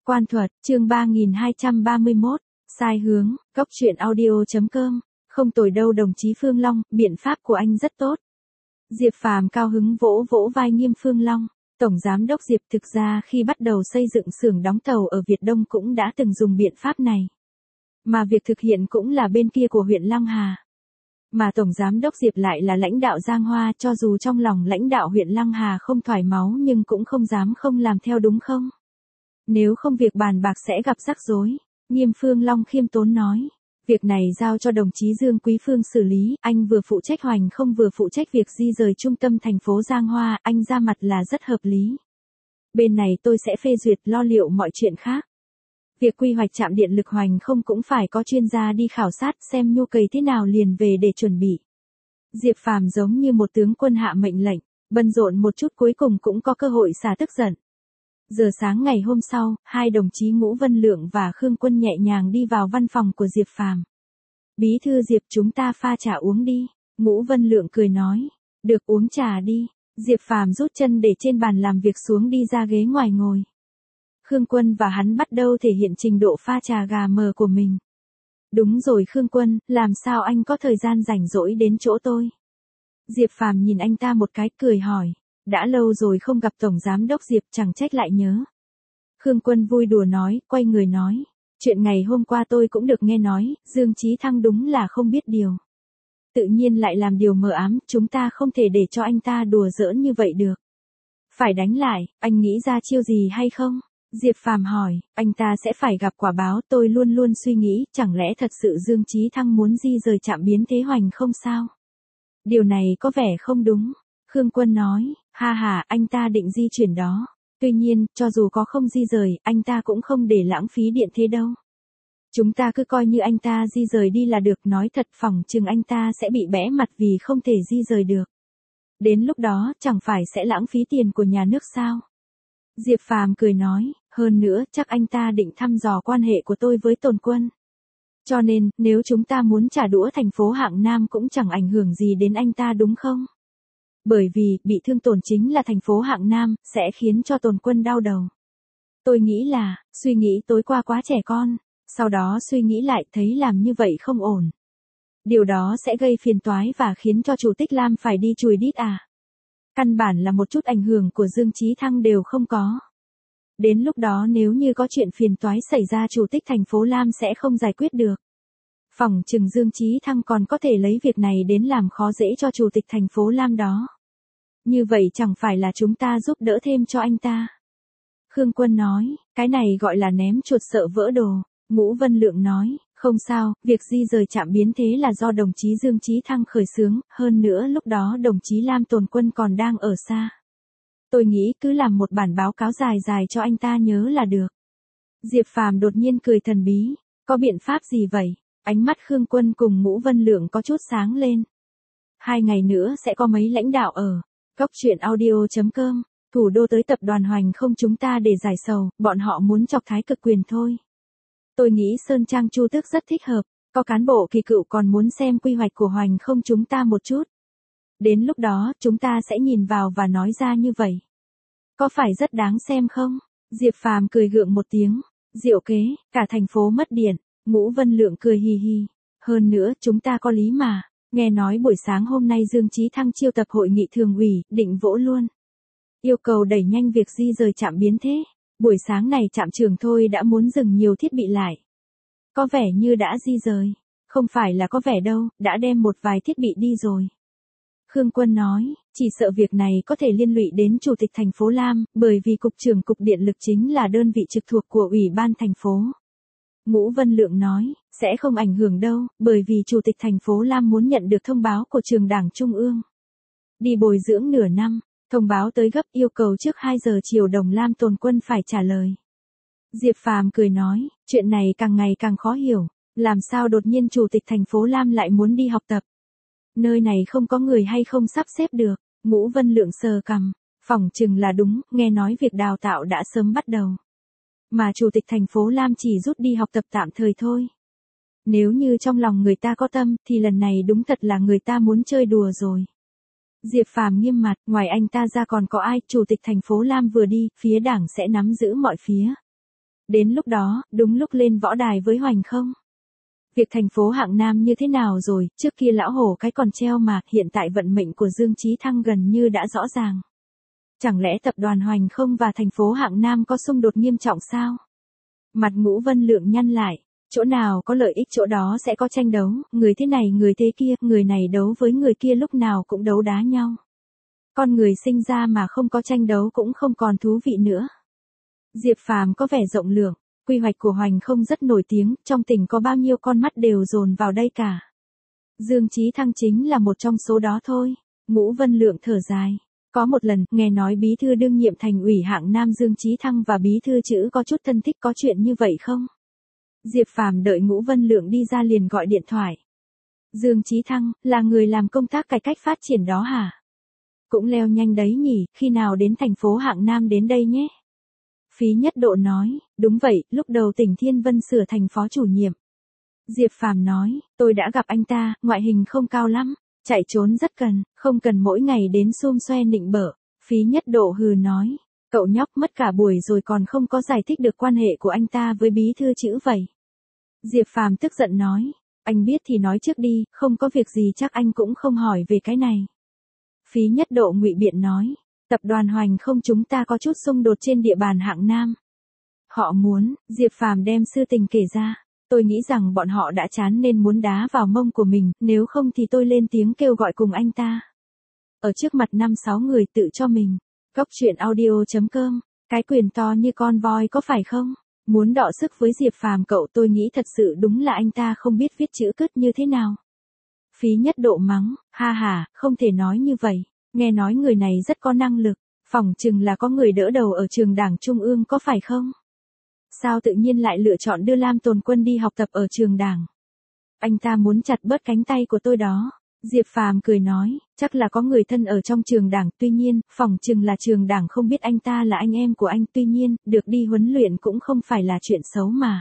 Quan thuật, chương 3231, sai hướng, góc truyện audio.com, không tồi đâu đồng chí Phương Long, biện pháp của anh rất tốt. Diệp Phàm cao hứng vỗ vỗ vai Nghiêm Phương Long, Tổng Giám đốc Diệp thực ra khi bắt đầu xây dựng xưởng đóng tàu ở Việt Đông cũng đã từng dùng biện pháp này. Mà việc thực hiện cũng là bên kia của huyện Lăng Hà. Mà Tổng Giám đốc Diệp lại là lãnh đạo Giang Hoa, cho dù trong lòng lãnh đạo huyện Lăng Hà không thoải máu nhưng cũng không dám không làm theo đúng không? Nếu không việc bàn bạc sẽ gặp rắc rối. Nghiêm Phương Long khiêm tốn nói. Việc này giao cho đồng chí Dương Quý Phương xử lý, anh vừa phụ trách hoành không vừa phụ trách việc di rời trung tâm thành phố Giang Hoa, anh ra mặt là rất hợp lý. Bên này tôi sẽ phê duyệt lo liệu mọi chuyện khác. Việc quy hoạch trạm điện lực hoành không cũng phải có chuyên gia đi khảo sát xem nhu cầu thế nào liền về để chuẩn bị. Diệp Phàm giống như một tướng quân hạ mệnh lệnh, bận rộn một chút cuối cùng cũng có cơ hội xả tức giận. Giờ sáng ngày hôm sau, hai đồng chí Ngũ Vân Lượng và Khương Quân nhẹ nhàng đi vào văn phòng của Diệp Phàm. Bí thư Diệp chúng ta pha trà uống đi. Ngũ Vân Lượng cười nói. Được uống trà đi. Diệp Phàm rút chân để trên bàn làm việc xuống đi ra ghế ngoài ngồi. Khương Quân và hắn bắt đầu thể hiện trình độ pha trà gà mờ của mình. Đúng rồi Khương Quân, làm sao anh có thời gian rảnh rỗi đến chỗ tôi? Diệp Phàm nhìn anh ta một cái cười hỏi. Đã lâu rồi không gặp Tổng Giám đốc Diệp chẳng trách lại nhớ. Khương Quân vui đùa nói, quay người nói. Chuyện ngày hôm qua tôi cũng được nghe nói, Dương Chí Thăng đúng là không biết điều. Tự nhiên lại làm điều mờ ám, chúng ta không thể để cho anh ta đùa giỡn như vậy được. Phải đánh lại, anh nghĩ ra chiêu gì hay không? Diệp Phàm hỏi, anh ta sẽ phải gặp quả báo, tôi luôn luôn suy nghĩ, chẳng lẽ thật sự Dương Chí Thăng muốn di rời trạm biến thế hoành không sao? Điều này có vẻ không đúng. Khương Quân nói, ha ha, anh ta định di chuyển đó. Tuy nhiên, cho dù có không di rời, anh ta cũng không để lãng phí điện thế đâu. Chúng ta cứ coi như anh ta di rời đi là được, nói thật phỏng chừng anh ta sẽ bị bẽ mặt vì không thể di rời được. Đến lúc đó, chẳng phải sẽ lãng phí tiền của nhà nước sao? Diệp Phàm cười nói, hơn nữa, chắc anh ta định thăm dò quan hệ của tôi với Tôn Quân. Cho nên, nếu chúng ta muốn trả đũa thành phố Hạng Nam cũng chẳng ảnh hưởng gì đến anh ta đúng không? Bởi vì, bị thương tổn chính là thành phố Hạng Nam, sẽ khiến cho Tôn Quân đau đầu. Tôi nghĩ là, suy nghĩ tối qua quá trẻ con, sau đó suy nghĩ lại thấy làm như vậy không ổn. Điều đó sẽ gây phiền toái và khiến cho Chủ tịch Lam phải đi chùi đít à. Căn bản là một chút ảnh hưởng của Dương Chí Thăng đều không có. Đến lúc đó nếu như có chuyện phiền toái xảy ra Chủ tịch thành phố Lam sẽ không giải quyết được. Phỏng chừng Dương Chí Thăng còn có thể lấy việc này đến làm khó dễ cho Chủ tịch thành phố Lam đó. Như vậy chẳng phải là chúng ta giúp đỡ thêm cho anh ta. Khương Quân nói, cái này gọi là ném chuột sợ vỡ đồ. Ngũ Vân Lượng nói, không sao, việc di rời trạm biến thế là do đồng chí Dương Chí Thăng khởi xướng, hơn nữa lúc đó đồng chí Lam Tồn Quân còn đang ở xa. Tôi nghĩ cứ làm một bản báo cáo dài dài cho anh ta nhớ là được. Diệp Phàm đột nhiên cười thần bí, có biện pháp gì vậy? Ánh mắt Khương Quân cùng Ngũ Vân Lượng có chút sáng lên. 2 ngày nữa sẽ có mấy lãnh đạo ở góc truyện audio.com, thủ đô tới tập đoàn Hoành không chúng ta để giải sầu, bọn họ muốn chọc Thái Cực Quyền thôi. Tôi nghĩ Sơn Trang Chu Tước rất thích hợp, có cán bộ kỳ cựu còn muốn xem quy hoạch của Hoành không chúng ta một chút. Đến lúc đó, chúng ta sẽ nhìn vào và nói ra như vậy. Có phải rất đáng xem không? Diệp Phàm cười gượng một tiếng, diệu kế, cả thành phố mất điện. Ngũ Vân Lượng cười hì hì. Hơn nữa, chúng ta có lý mà. Nghe nói buổi sáng hôm nay Dương Chí Thăng chiêu tập hội nghị thường ủy, định vỗ luôn. Yêu cầu đẩy nhanh việc di rời trạm biến thế. Buổi sáng này trạm trưởng thôi đã muốn dừng nhiều thiết bị lại. Có vẻ như đã di rời. Không phải là có vẻ đâu, đã đem một vài thiết bị đi rồi. Khương Quân nói, chỉ sợ việc này có thể liên lụy đến Chủ tịch thành phố Lam, bởi vì Cục trưởng Cục Điện lực chính là đơn vị trực thuộc của Ủy ban thành phố. Ngũ Vân Lượng nói, sẽ không ảnh hưởng đâu, bởi vì Chủ tịch thành phố Lam muốn nhận được thông báo của Trường Đảng Trung ương. Đi bồi dưỡng nửa năm, thông báo tới gấp yêu cầu trước 2 giờ chiều đồng Lam Tồn Quân phải trả lời. Diệp Phàm cười nói, chuyện này càng ngày càng khó hiểu, làm sao đột nhiên Chủ tịch thành phố Lam lại muốn đi học tập. Nơi này không có người hay không sắp xếp được, Ngũ Vân Lượng sờ cằm, phỏng chừng là đúng, nghe nói việc đào tạo đã sớm bắt đầu. Mà Chủ tịch thành phố Lam chỉ rút đi học tập tạm thời thôi. Nếu như trong lòng người ta có tâm, thì lần này đúng thật là người ta muốn chơi đùa rồi. Diệp Phàm nghiêm mặt, ngoài anh ta ra còn có ai, Chủ tịch thành phố Lam vừa đi, phía đảng sẽ nắm giữ mọi phía. Đến lúc đó, đúng lúc lên võ đài với Hoành không? Việc thành phố hạng Nam như thế nào rồi, trước kia lão hổ cái còn treo mà, hiện tại vận mệnh của Dương Chí Thăng gần như đã rõ ràng. Chẳng lẽ tập đoàn Hoành không và thành phố hạng Nam có xung đột nghiêm trọng sao? Mặt Ngũ Vân Lượng nhăn lại, chỗ nào có lợi ích chỗ đó sẽ có tranh đấu, người thế này người thế kia, người này đấu với người kia lúc nào cũng đấu đá nhau. Con người sinh ra mà không có tranh đấu cũng không còn thú vị nữa. Diệp Phàm có vẻ rộng lượng, quy hoạch của Hoành không rất nổi tiếng, trong tỉnh có bao nhiêu con mắt đều dồn vào đây cả. Dương Chí Thăng chính là một trong số đó thôi. Ngũ Vân Lượng thở dài. Có một lần, nghe nói bí thư đương nhiệm thành ủy hạng Nam Dương Chí Thăng và bí thư chữ có chút thân thích, có chuyện như vậy không? Diệp Phàm đợi Ngũ Vân Lượng đi ra liền gọi điện thoại. Dương Chí Thăng, là người làm công tác cải cách phát triển đó hả? Cũng leo nhanh đấy nhỉ, khi nào đến thành phố hạng Nam đến đây nhé? Phí Nhất Độ nói, đúng vậy, lúc đầu tỉnh Thiên Vân sửa thành phó chủ nhiệm. Diệp Phàm nói, tôi đã gặp anh ta, ngoại hình không cao lắm, chạy trốn rất cần, không cần mỗi ngày đến xum xoe nịnh bợ. Phí Nhất Độ hừ nói, cậu nhóc mất cả buổi rồi còn không có giải thích được quan hệ của anh ta với bí thư chữ vậy. Diệp Phàm tức giận nói, anh biết thì nói trước đi, không có việc gì chắc anh cũng không hỏi về cái này. Phí Nhất Độ ngụy biện nói, tập đoàn Hoành không chúng ta có chút xung đột trên địa bàn hạng Nam. Họ muốn, Diệp Phàm đem sự tình kể ra. Tôi nghĩ rằng bọn họ đã chán nên muốn đá vào mông của mình, nếu không thì tôi lên tiếng kêu gọi cùng anh ta. Ở trước mặt 5-6 người tự cho mình. Góc truyện audio.com, cái quyền to như con voi có phải không? Muốn đọ sức với Diệp Phàm cậu, tôi nghĩ thật sự đúng là anh ta không biết viết chữ cất như thế nào. Phí Nhất Độ mắng, ha ha, không thể nói như vậy, nghe nói người này rất có năng lực, phỏng chừng là có người đỡ đầu ở trường Đảng Trung ương có phải không? Sao tự nhiên lại lựa chọn đưa Lam Tồn Quân đi học tập ở trường Đảng? Anh ta muốn chặt bớt cánh tay của tôi đó. Diệp Phàm cười nói, chắc là có người thân ở trong trường Đảng, tuy nhiên, phỏng chừng là trường Đảng không biết anh ta là anh em của anh, tuy nhiên, được đi huấn luyện cũng không phải là chuyện xấu mà.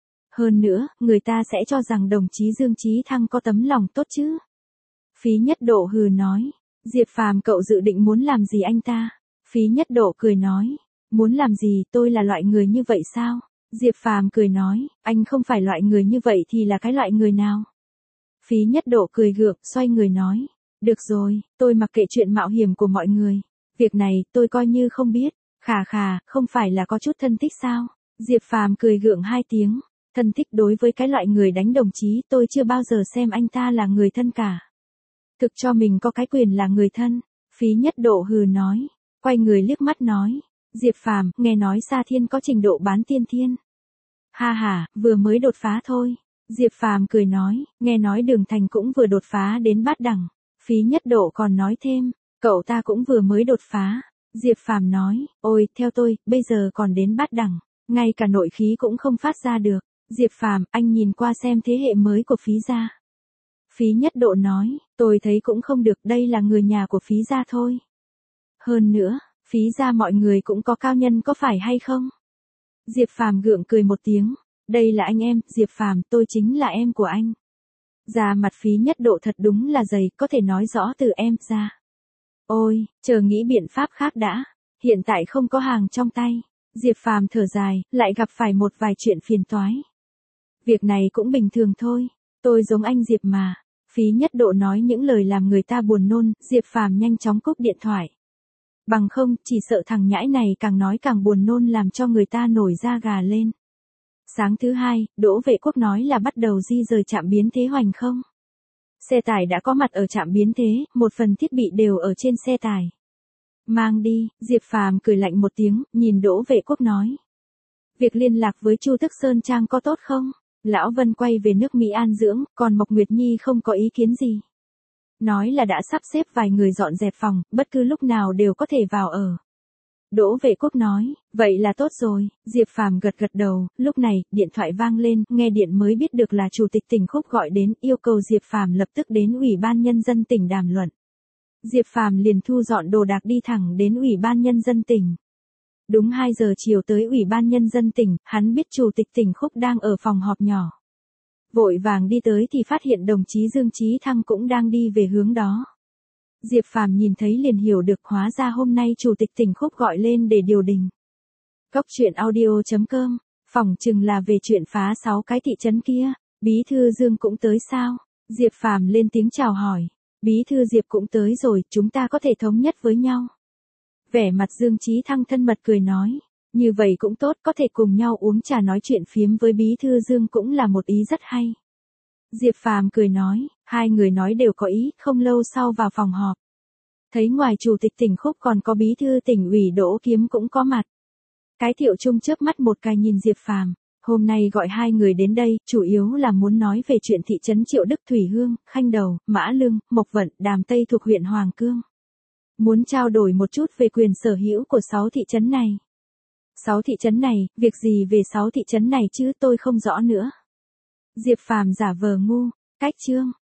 Hơn nữa, người ta sẽ cho rằng đồng chí Dương Chí Thăng có tấm lòng tốt chứ. Phí Nhất Độ hừ nói, Diệp Phàm cậu dự định muốn làm gì anh ta? Phí Nhất Độ cười nói, muốn làm gì, tôi là loại người như vậy sao? Diệp Phàm cười nói, anh không phải loại người như vậy thì là cái loại người nào? Phí Nhất Độ cười gượng, xoay người nói, được rồi, tôi mặc kệ chuyện mạo hiểm của mọi người. Việc này, tôi coi như không biết. Khà khà, không phải là có chút thân thích sao? Diệp Phàm cười gượng 2 tiếng. Thân thích đối với cái loại người đánh đồng chí, tôi chưa bao giờ xem anh ta là người thân cả. Thực cho mình có cái quyền là người thân. Phí Nhất Độ hừ nói, quay người liếc mắt nói, Diệp Phàm, nghe nói Sa Thiên có trình độ bán tiên thiên. Ha ha, vừa mới đột phá thôi. Diệp Phàm cười nói, nghe nói Đường Thành cũng vừa đột phá đến bát đẳng. Phí Nhất Độ còn nói thêm, cậu ta cũng vừa mới đột phá. Diệp Phàm nói, ôi, theo tôi, bây giờ còn đến bát đẳng, ngay cả nội khí cũng không phát ra được. Diệp Phàm, anh nhìn qua xem thế hệ mới của Phí gia. Phí Nhất Độ nói, tôi thấy cũng không được, đây là người nhà của Phí gia thôi. Hơn nữa, Phí gia mọi người cũng có cao nhân có phải hay không? Diệp Phàm gượng cười một tiếng, đây là anh em, Diệp Phàm, tôi chính là em của anh. Da mặt Phí Nhất Độ thật đúng là dày, có thể nói rõ từ em ra. Ôi, chờ nghĩ biện pháp khác đã, hiện tại không có hàng trong tay. Diệp Phàm thở dài, lại gặp phải một vài chuyện phiền toái. Việc này cũng bình thường thôi, tôi giống anh Diệp mà. Phí Nhất Độ nói những lời làm người ta buồn nôn, Diệp Phàm nhanh chóng cúp điện thoại. Bằng không, chỉ sợ thằng nhãi này càng nói càng buồn nôn làm cho người ta nổi da gà lên. Sáng thứ hai, Đỗ Vệ Quốc nói là bắt đầu di rời trạm biến thế Hoành không. Xe tải đã có mặt ở trạm biến thế, một phần thiết bị đều ở trên xe tải. Mang đi, Diệp Phàm cười lạnh một tiếng, nhìn Đỗ Vệ Quốc nói. Việc liên lạc với Chu Tức Sơn Trang có tốt không? Lão Vân quay về nước Mỹ an dưỡng, còn Mộc Nguyệt Nhi không có ý kiến gì. Nói là đã sắp xếp vài người dọn dẹp phòng, bất cứ lúc nào đều có thể vào ở. Đỗ Vệ Quốc nói, vậy là tốt rồi. Diệp Phàm gật gật đầu, lúc này, điện thoại vang lên, nghe điện mới biết được là Chủ tịch tỉnh Khúc gọi đến, yêu cầu Diệp Phàm lập tức đến Ủy ban Nhân dân tỉnh đàm luận. Diệp Phàm liền thu dọn đồ đạc đi thẳng đến Ủy ban Nhân dân tỉnh. Đúng 2 giờ chiều tới Ủy ban Nhân dân tỉnh, hắn biết Chủ tịch tỉnh Khúc đang ở phòng họp nhỏ. Vội vàng đi tới thì phát hiện đồng chí Dương Chí Thăng cũng đang đi về hướng đó. Diệp Phàm nhìn thấy liền hiểu được, hóa ra hôm nay Chủ tịch tỉnh Khúc gọi lên để điều đình. Góc truyện audio.com Phỏng chừng là về chuyện phá 6 cái thị trấn kia, Bí thư Dương cũng tới sao? Diệp Phàm lên tiếng chào hỏi. Bí thư Diệp cũng tới rồi, chúng ta có thể thống nhất với nhau. Vẻ mặt Dương Chí Thăng thân mật cười nói. Như vậy cũng tốt, có thể cùng nhau uống trà nói chuyện phiếm với Bí thư Dương cũng là một ý rất hay. Diệp Phàm cười nói, hai người nói đều có ý, không lâu sau vào phòng họp. Thấy ngoài chủ tịch tỉnh Khúc còn có bí thư tỉnh ủy Đỗ Kiếm cũng có mặt. Cái Thiệu Trung chớp mắt một cái nhìn Diệp Phàm, hôm nay gọi hai người đến đây, chủ yếu là muốn nói về chuyện thị trấn Triệu Đức, Thủy Hương, Khanh Đầu, Mã Lương, Mộc Vận, Đàm Tây thuộc huyện Hoàng Cương. Muốn trao đổi một chút về quyền sở hữu của 6 thị trấn này. 6 thị trấn này, việc gì về 6 thị trấn này chứ tôi không rõ nữa. Diệp Phàm giả vờ ngu, cách chương.